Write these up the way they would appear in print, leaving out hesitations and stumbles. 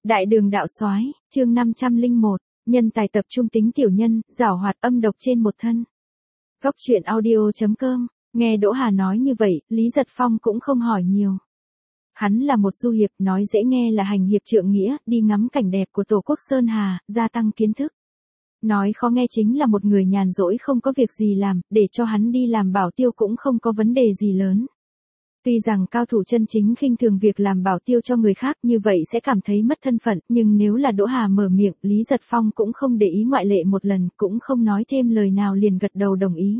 Đại đường đạo soái, chương 501, nhân tài tập trung tính tiểu nhân, giảo hoạt âm độc trên một thân. Góc truyện audio.com, nghe Đỗ Hà nói như vậy, Lý Giật Phong cũng không hỏi nhiều. Hắn là một du hiệp, nói dễ nghe là hành hiệp trượng nghĩa, đi ngắm cảnh đẹp của Tổ quốc Sơn Hà, gia tăng kiến thức. Nói khó nghe chính là một người nhàn rỗi không có việc gì làm, để cho hắn đi làm bảo tiêu cũng không có vấn đề gì lớn. Tuy rằng cao thủ chân chính khinh thường việc làm bảo tiêu cho người khác như vậy sẽ cảm thấy mất thân phận, nhưng nếu là Đỗ Hà mở miệng, Lý Giật Phong cũng không để ý ngoại lệ một lần, cũng không nói thêm lời nào liền gật đầu đồng ý.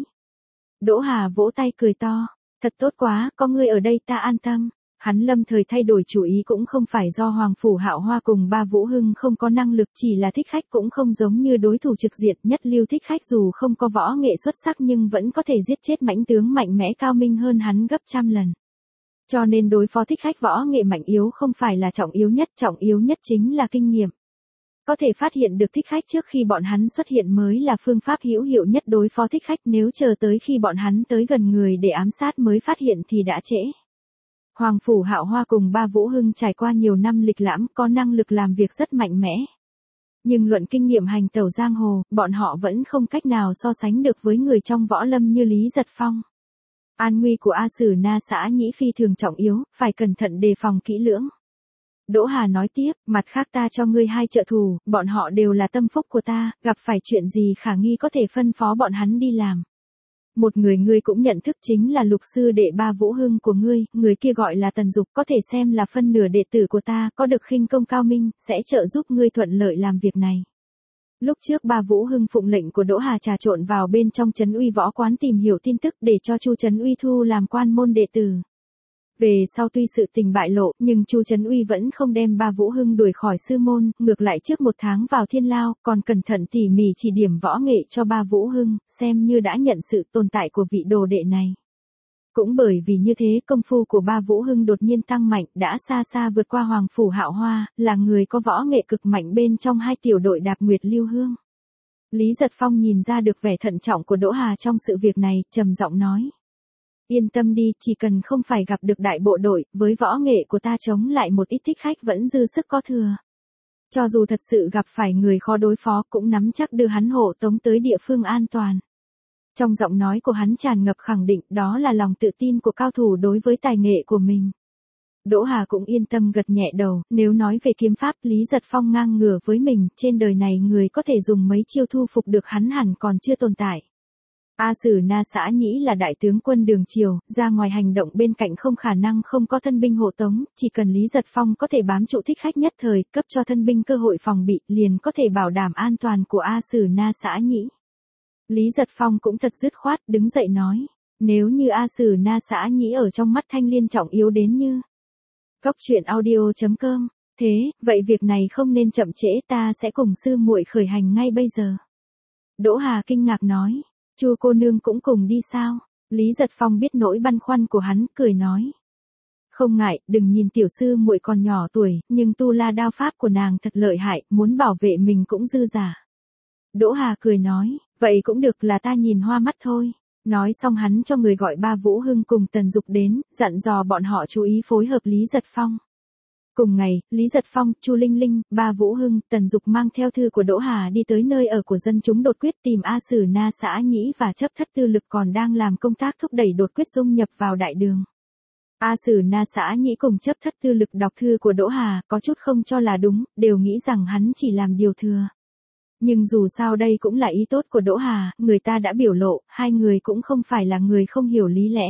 Đỗ Hà vỗ tay cười to, thật tốt quá, có ngươi ở đây ta an tâm. Hắn lâm thời thay đổi chủ ý cũng không phải do Hoàng Phủ Hạo Hoa cùng Ba Vũ Hưng không có năng lực, chỉ là Thích Khách cũng không giống như đối thủ trực diện, nhất lưu Thích Khách dù không có võ nghệ xuất sắc nhưng vẫn có thể giết chết mãnh tướng mạnh mẽ cao minh hơn hắn gấp trăm lần. Cho nên đối phó Thích Khách võ nghệ mạnh yếu không phải là trọng yếu nhất chính là kinh nghiệm. Có thể phát hiện được Thích Khách trước khi bọn hắn xuất hiện mới là phương pháp hữu hiệu nhất đối phó Thích Khách, nếu chờ tới khi bọn hắn tới gần người để ám sát mới phát hiện thì đã trễ. Hoàng Phủ Hạo Hoa cùng Ba Vũ Hưng trải qua nhiều năm lịch lãm, có năng lực làm việc rất mạnh mẽ. Nhưng luận kinh nghiệm hành tẩu giang hồ, bọn họ vẫn không cách nào so sánh được với người trong võ lâm như Lý Giật Phong. An nguy của A Sử Na Xã Nhĩ phi thường trọng yếu, phải cẩn thận đề phòng kỹ lưỡng. Đỗ Hà nói tiếp, mặt khác ta cho ngươi hai trợ thủ, bọn họ đều là tâm phúc của ta, gặp phải chuyện gì khả nghi có thể phân phó bọn hắn đi làm. Một người ngươi cũng nhận thức chính là lục sư đệ Ba Vũ Hưng của ngươi, người kia gọi là Tần Dục, có thể xem là phân nửa đệ tử của ta, có được khinh công cao minh, sẽ trợ giúp ngươi thuận lợi làm việc này. Lúc trước Ba Vũ Hưng phụng lệnh của Đỗ Hà trà trộn vào bên trong Trấn Uy võ quán tìm hiểu tin tức để cho Chu Trấn Uy thu làm quan môn đệ tử. Về sau tuy sự tình bại lộ, nhưng Chu Trấn Uy vẫn không đem Ba Vũ Hưng đuổi khỏi sư môn, ngược lại trước một tháng vào thiên lao, còn cẩn thận tỉ mỉ chỉ điểm võ nghệ cho Ba Vũ Hưng, xem như đã nhận sự tồn tại của vị đồ đệ này. Cũng bởi vì như thế công phu của Ba Vũ Hưng đột nhiên tăng mạnh, đã xa xa vượt qua Hoàng Phủ Hạo Hoa, là người có võ nghệ cực mạnh bên trong hai tiểu đội Đạp Nguyệt Lưu Hương. Lý Giật Phong nhìn ra được vẻ thận trọng của Đỗ Hà trong sự việc này, trầm giọng nói. Yên tâm đi, chỉ cần không phải gặp được đại bộ đội, với võ nghệ của ta chống lại một ít Thích Khách vẫn dư sức có thừa. Cho dù thật sự gặp phải người khó đối phó cũng nắm chắc đưa hắn hộ tống tới địa phương an toàn. Trong giọng nói của hắn tràn ngập khẳng định, đó là lòng tự tin của cao thủ đối với tài nghệ của mình. Đỗ Hà cũng yên tâm gật nhẹ đầu, nếu nói về kiếm pháp Lý Giật Phong ngang ngửa với mình, trên đời này người có thể dùng mấy chiêu thu phục được hắn hẳn còn chưa tồn tại. A Sử Na Xã Nhĩ là đại tướng quân đường triều, ra ngoài hành động bên cạnh không khả năng không có thân binh hộ tống, chỉ cần Lý Giật Phong có thể bám trụ Thích Khách nhất thời, cấp cho thân binh cơ hội phòng bị, liền có thể bảo đảm an toàn của A Sử Na Xã Nhĩ. Lý Giật Phong cũng thật dứt khoát, đứng dậy nói, nếu như A Sử Na Xã Nhĩ ở trong mắt Thanh Liên trọng yếu đến như. Góc truyện audio.com, thế, vậy việc này không nên chậm trễ, ta sẽ cùng sư muội khởi hành ngay bây giờ. Đỗ Hà kinh ngạc nói, Chu cô nương cũng cùng đi sao? Lý Giật Phong biết nỗi băn khoăn của hắn, cười nói. Không ngại, đừng nhìn tiểu sư muội còn nhỏ tuổi, nhưng tu la đao pháp của nàng thật lợi hại, muốn bảo vệ mình cũng dư giả. Đỗ Hà cười nói, vậy cũng được, là ta nhìn hoa mắt thôi. Nói xong hắn cho người gọi Ba Vũ Hưng cùng Tần Dục đến, dặn dò bọn họ chú ý phối hợp Lý Giật Phong. Cùng ngày, Lý Giật Phong, Chu Linh Linh, Ba Vũ Hưng, Tần Dục mang theo thư của Đỗ Hà đi tới nơi ở của dân chúng đột quyết tìm A Sử Na Xã Nhĩ và chấp thất tư lực còn đang làm công tác thúc đẩy đột quyết dung nhập vào đại đường. A Sử Na Xã Nhĩ cùng chấp thất tư lực đọc thư của Đỗ Hà, có chút không cho là đúng, đều nghĩ rằng hắn chỉ làm điều thừa. Nhưng dù sao đây cũng là ý tốt của Đỗ Hà, người ta đã biểu lộ, hai người cũng không phải là người không hiểu lý lẽ.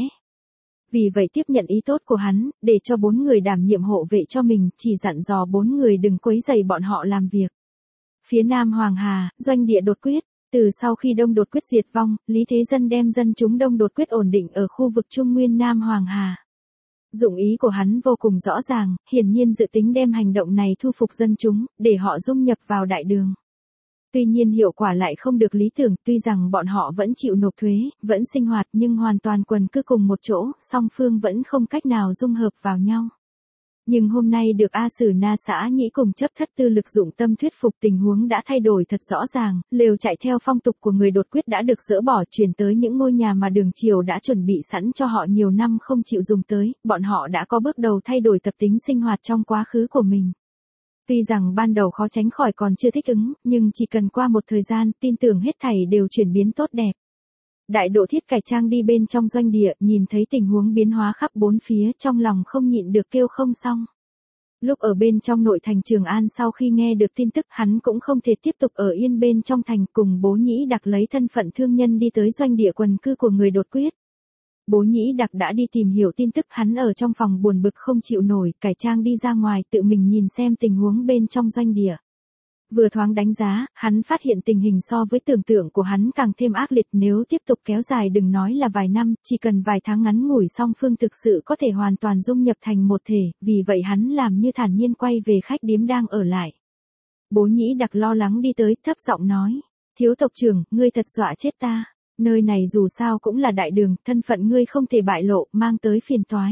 Vì vậy tiếp nhận ý tốt của hắn, để cho 4 người đảm nhiệm hộ vệ cho mình, chỉ dặn dò 4 người đừng quấy rầy bọn họ làm việc. Phía Nam Hoàng Hà, doanh địa đột quyết, từ sau khi Đông đột quyết diệt vong, Lý Thế Dân đem dân chúng Đông đột quyết ổn định ở khu vực Trung Nguyên Nam Hoàng Hà. Dụng ý của hắn vô cùng rõ ràng, hiển nhiên dự tính đem hành động này thu phục dân chúng, để họ dung nhập vào đại đường. Tuy nhiên hiệu quả lại không được lý tưởng, tuy rằng bọn họ vẫn chịu nộp thuế, vẫn sinh hoạt nhưng hoàn toàn quần cư cùng một chỗ, song phương vẫn không cách nào dung hợp vào nhau. Nhưng hôm nay được A Sử Na Xã Nhĩ cùng chấp thất tư lực dụng tâm thuyết phục, tình huống đã thay đổi thật rõ ràng, lều chạy theo phong tục của người đột quyết đã được dỡ bỏ, chuyển tới những ngôi nhà mà đường triều đã chuẩn bị sẵn cho họ nhiều năm không chịu dùng tới, bọn họ đã có bước đầu thay đổi tập tính sinh hoạt trong quá khứ của mình. Tuy rằng ban đầu khó tránh khỏi còn chưa thích ứng, nhưng chỉ cần qua một thời gian, tin tưởng hết thảy đều chuyển biến tốt đẹp. Đại Độ Thiết cải trang đi bên trong doanh địa, nhìn thấy tình huống biến hóa khắp bốn phía, trong lòng không nhịn được kêu không xong. Lúc ở bên trong nội thành Trường An sau khi nghe được tin tức, hắn cũng không thể tiếp tục ở yên bên trong thành, cùng Bố Nhĩ Đặc lấy thân phận thương nhân đi tới doanh địa quần cư của người đột quyết. Bố Nhĩ Đặc đã đi tìm hiểu tin tức, hắn ở trong phòng buồn bực không chịu nổi, cải trang đi ra ngoài tự mình nhìn xem tình huống bên trong doanh địa. Vừa thoáng đánh giá, hắn phát hiện tình hình so với tưởng tượng của hắn càng thêm ác liệt, nếu tiếp tục kéo dài đừng nói là vài năm, chỉ cần vài tháng ngắn ngủi song phương thực sự có thể hoàn toàn dung nhập thành một thể, vì vậy hắn làm như thản nhiên quay về khách điếm đang ở lại. Bố Nhĩ Đặc lo lắng đi tới, thấp giọng nói, thiếu tộc trưởng, ngươi thật dọa chết ta, nơi này dù sao cũng là đại đường, thân phận ngươi không thể bại lộ, mang tới phiền toái.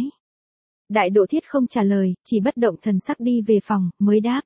Đại Độ Thiết không trả lời, chỉ bất động thần sắc đi về phòng, mới đáp.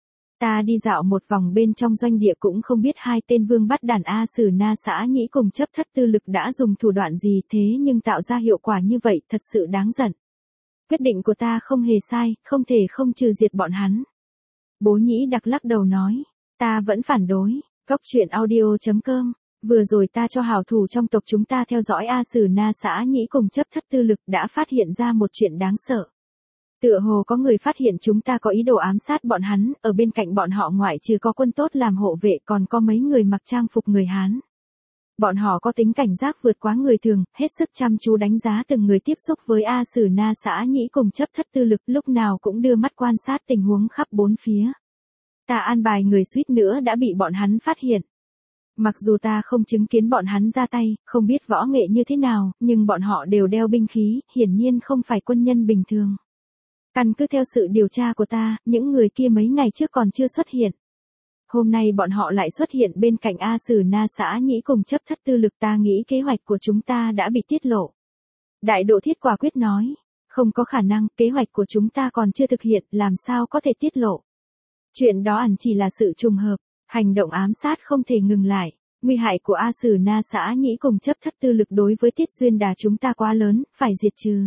Ta đi dạo một vòng bên trong doanh địa cũng không biết hai tên vương bắt đàn A Sử Na Xã Nhĩ cùng chấp thất tư lực đã dùng thủ đoạn gì, thế nhưng tạo ra hiệu quả như vậy thật sự đáng giận. Quyết định của ta không hề sai, không thể không trừ diệt bọn hắn. Bố Nhĩ Đặc lắc đầu nói, ta vẫn phản đối. Góc truyện audio.com. Vừa rồi ta cho hảo thủ trong tộc chúng ta theo dõi A Sử Na Xã Nhĩ cùng chấp thất tư lực đã phát hiện ra một chuyện đáng sợ. Tựa hồ có người phát hiện chúng ta có ý đồ ám sát bọn hắn, ở bên cạnh bọn họ ngoại trừ có quân tốt làm hộ vệ còn có mấy người mặc trang phục người Hán. Bọn họ có tính cảnh giác vượt quá người thường, hết sức chăm chú đánh giá từng người tiếp xúc với A Sử Na Xã Nhĩ cùng chấp thất tư lực, lúc nào cũng đưa mắt quan sát tình huống khắp bốn phía. Ta an bài người suýt nữa đã bị bọn hắn phát hiện. Mặc dù ta không chứng kiến bọn hắn ra tay, không biết võ nghệ như thế nào, nhưng bọn họ đều đeo binh khí, hiển nhiên không phải quân nhân bình thường. Căn cứ theo sự điều tra của ta, những người kia mấy ngày trước còn chưa xuất hiện. Hôm nay bọn họ lại xuất hiện bên cạnh A Sử Na Xã Nhĩ cùng chấp thất tư lực, ta nghĩ kế hoạch của chúng ta đã bị tiết lộ. Đại Độ Thiết quả quyết nói, không có khả năng, kế hoạch của chúng ta còn chưa thực hiện, làm sao có thể tiết lộ. Chuyện đó hẳn chỉ là sự trùng hợp, hành động ám sát không thể ngừng lại. Nguy hại của A Sử Na Xã Nhĩ cùng chấp thất tư lực đối với Tiết Xuyên Đà chúng ta quá lớn, phải diệt trừ.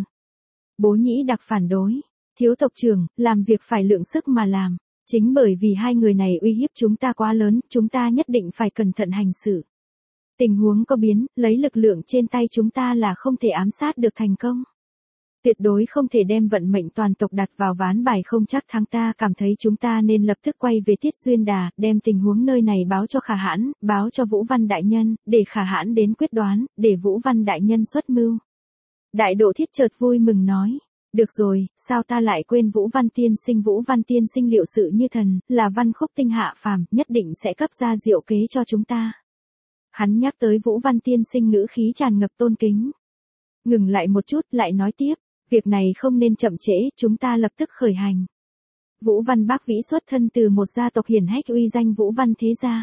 Bố Nhĩ Đặc phản đối. Thiếu tộc trưởng, làm việc phải lượng sức mà làm. Chính bởi vì hai người này uy hiếp chúng ta quá lớn, chúng ta nhất định phải cẩn thận hành xử. Tình huống có biến, lấy lực lượng trên tay chúng ta là không thể ám sát được thành công. Tuyệt đối không thể đem vận mệnh toàn tộc đặt vào ván bài không chắc thắng, ta cảm thấy chúng ta nên lập tức quay về Tiết Xuyên Đà, đem tình huống nơi này báo cho Khả Hãn, báo cho Vũ Văn Đại Nhân, để Khả Hãn đến quyết đoán, để Vũ Văn Đại Nhân xuất mưu. Đại Độ Thiết chợt vui mừng nói. Được rồi, sao ta lại quên Vũ Văn Tiên Sinh liệu sự như thần, là văn khúc tinh hạ phàm, nhất định sẽ cấp ra diệu kế cho chúng ta. Hắn nhắc tới Vũ Văn Tiên Sinh ngữ khí tràn ngập tôn kính. Ngừng lại một chút, lại nói tiếp, việc này không nên chậm trễ, chúng ta lập tức khởi hành. Vũ Văn Bác Vĩ xuất thân từ một gia tộc hiển hách uy danh Vũ Văn Thế Gia.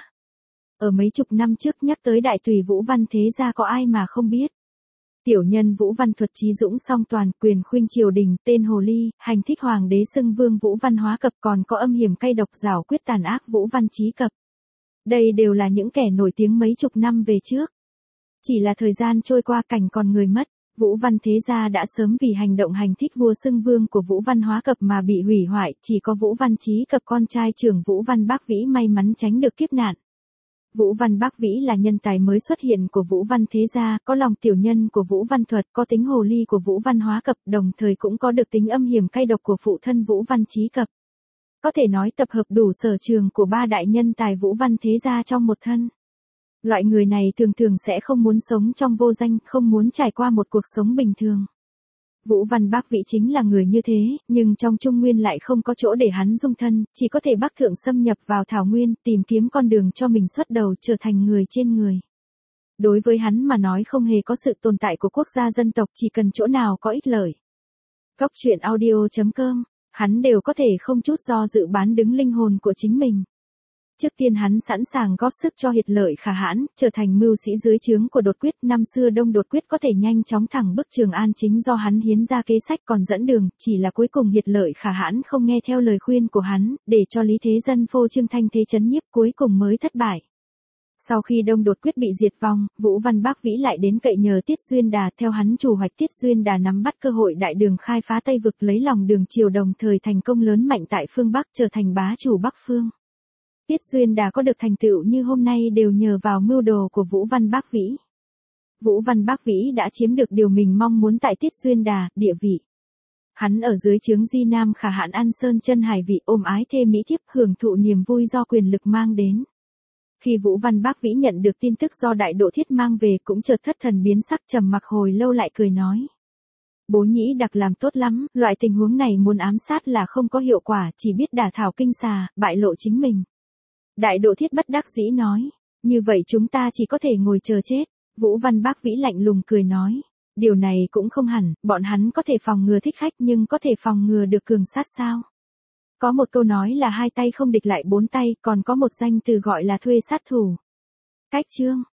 Ở mấy chục năm trước nhắc tới đại tùy Vũ Văn Thế Gia có ai mà không biết. Tiểu nhân Vũ Văn thuật trí dũng song toàn, quyền khuynh triều đình, tên hồ ly, hành thích hoàng đế xưng vương Vũ Văn Hóa Cập, còn có âm hiểm cay độc giảo quyết tàn ác Vũ Văn Chí Cập. Đây đều là những kẻ nổi tiếng mấy chục năm về trước. Chỉ là thời gian trôi qua, cảnh còn người mất, Vũ Văn Thế Gia đã sớm vì hành động hành thích vua xưng vương của Vũ Văn Hóa Cập mà bị hủy hoại, chỉ có Vũ Văn Chí Cập con trai trưởng Vũ Văn Bác Vĩ may mắn tránh được kiếp nạn. Vũ Văn Bác Vĩ là nhân tài mới xuất hiện của Vũ Văn Thế Gia, có lòng tiểu nhân của Vũ Văn Thuật, có tính hồ ly của Vũ Văn Hóa Cập, đồng thời cũng có được tính âm hiểm cay độc của phụ thân Vũ Văn Chí Cập. Có thể nói tập hợp đủ sở trường của ba đại nhân tài Vũ Văn Thế Gia trong một thân. Loại người này thường thường sẽ không muốn sống trong vô danh, không muốn trải qua một cuộc sống bình thường. Vũ Văn Bác Vĩ chính là người như thế, nhưng trong Trung Nguyên lại không có chỗ để hắn dung thân, chỉ có thể bắc thượng xâm nhập vào Thảo Nguyên, tìm kiếm con đường cho mình xuất đầu trở thành người trên người. Đối với hắn mà nói không hề có sự tồn tại của quốc gia dân tộc, chỉ cần chỗ nào có ích lợi. Góc truyện audio.com, hắn đều có thể không chút do dự bán đứng linh hồn của chính mình. Trước tiên hắn sẵn sàng góp sức cho Hiệt Lợi Khả Hãn, trở thành mưu sĩ dưới trướng của Đột Quyết. Năm xưa Đông Đột Quyết có thể nhanh chóng thẳng bức Trường An chính do hắn hiến ra kế sách còn dẫn đường, chỉ là cuối cùng Hiệt Lợi Khả Hãn không nghe theo lời khuyên của hắn, để cho Lý Thế Dân phô trương thanh thế chấn nhiếp, cuối cùng mới thất bại. Sau khi Đông Đột quyết bị diệt vong, Vũ Văn Bác Vĩ lại đến cậy nhờ Tiết Duyên Đà, theo hắn chủ hoạch Tiết Duyên Đà nắm bắt cơ hội đại đường khai phá Tây vực, lấy lòng đường triều, đồng thời thành công lớn mạnh tại phương Bắc, trở thành bá chủ Bắc phương. Tiết Duyên Đà có được thành tựu như hôm nay đều nhờ vào mưu đồ của Vũ Văn Bác Vĩ. Vũ Văn Bác Vĩ đã chiếm được điều mình mong muốn tại Tiết Duyên Đà, địa vị. Hắn ở dưới trướng Di Nam Khả Hãn An Sơn chân hải vị, ôm ái thê mỹ thiếp, hưởng thụ niềm vui do quyền lực mang đến. Khi Vũ Văn Bác Vĩ nhận được tin tức do Đại Độ Thiết mang về, cũng chợt thất thần biến sắc, trầm mặc hồi lâu lại cười nói: Bố nhĩ đặc làm tốt lắm, loại tình huống này muốn ám sát là không có hiệu quả, chỉ biết đả thảo kinh xà, bại lộ chính mình. Đại Độ Thiết bất đắc dĩ nói: Như vậy chúng ta chỉ có thể ngồi chờ chết. Vũ Văn Bác Vĩ lạnh lùng cười nói: Điều này cũng không hẳn, bọn hắn có thể phòng ngừa thích khách nhưng có thể phòng ngừa được cường sát sao? Có một câu nói là 2 tay không địch lại 4 tay, còn có một danh từ gọi là thuê sát thủ. Cách chương.